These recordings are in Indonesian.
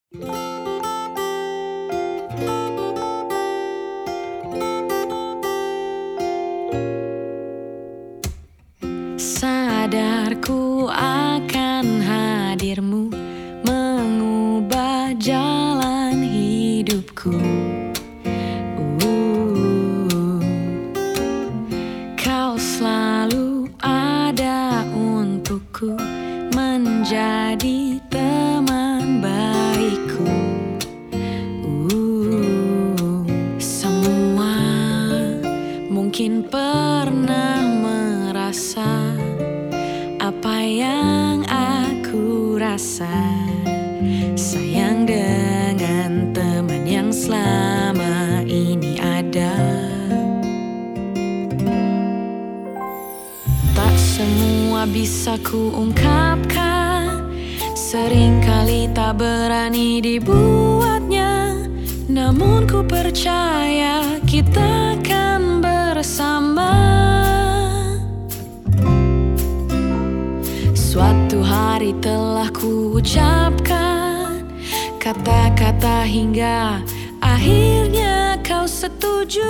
Sadarku akan hadirmu mengubah jalan hidupku. Kau selalu ada untukku, menjadi teman baikku. Semua mungkin pernah merasa apa yang aku rasa, sayang dengan teman yang selama ini ada. Tak semua bisa ku ungkapkan, seringkali tak berani dibuatnya. Namun ku percaya kita akan bersama. Suatu hari telah ku ucapkan kata-kata hingga akhirnya kau setuju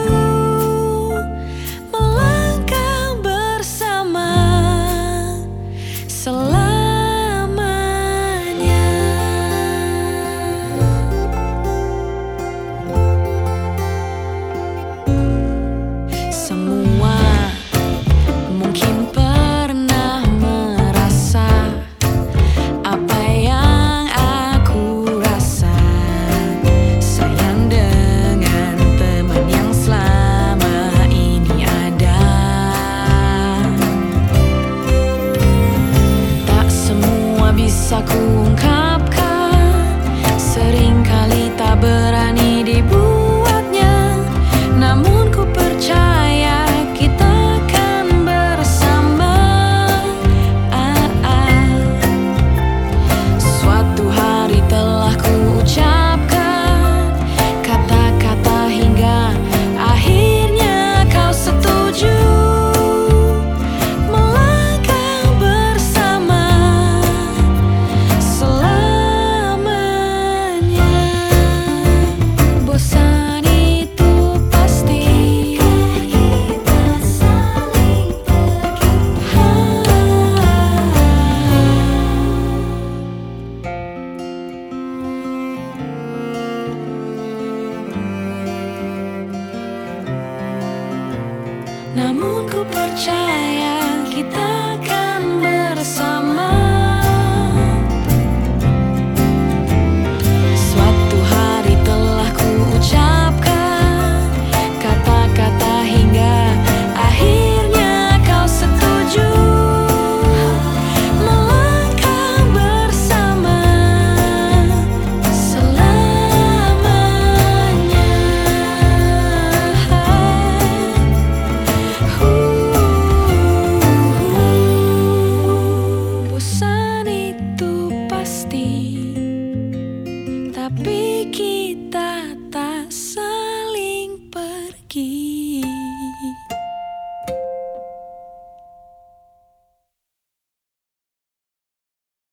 melangkah bersama selamanya. Semua mungkin pernah merasa apa yang aku rasa, sayang dengan teman yang selama ini ada. Tak semua bisa ku ungkapkan, seringkali tak berani dibuatnya. Namun ku percaya kita akan bersama. Suatu hari telah ku ucapkan kata-kata hingga akhirnya kau setuju melangkah bersama selamanya. Bosan itu pasti, kita saling pergi. Namun ku percaya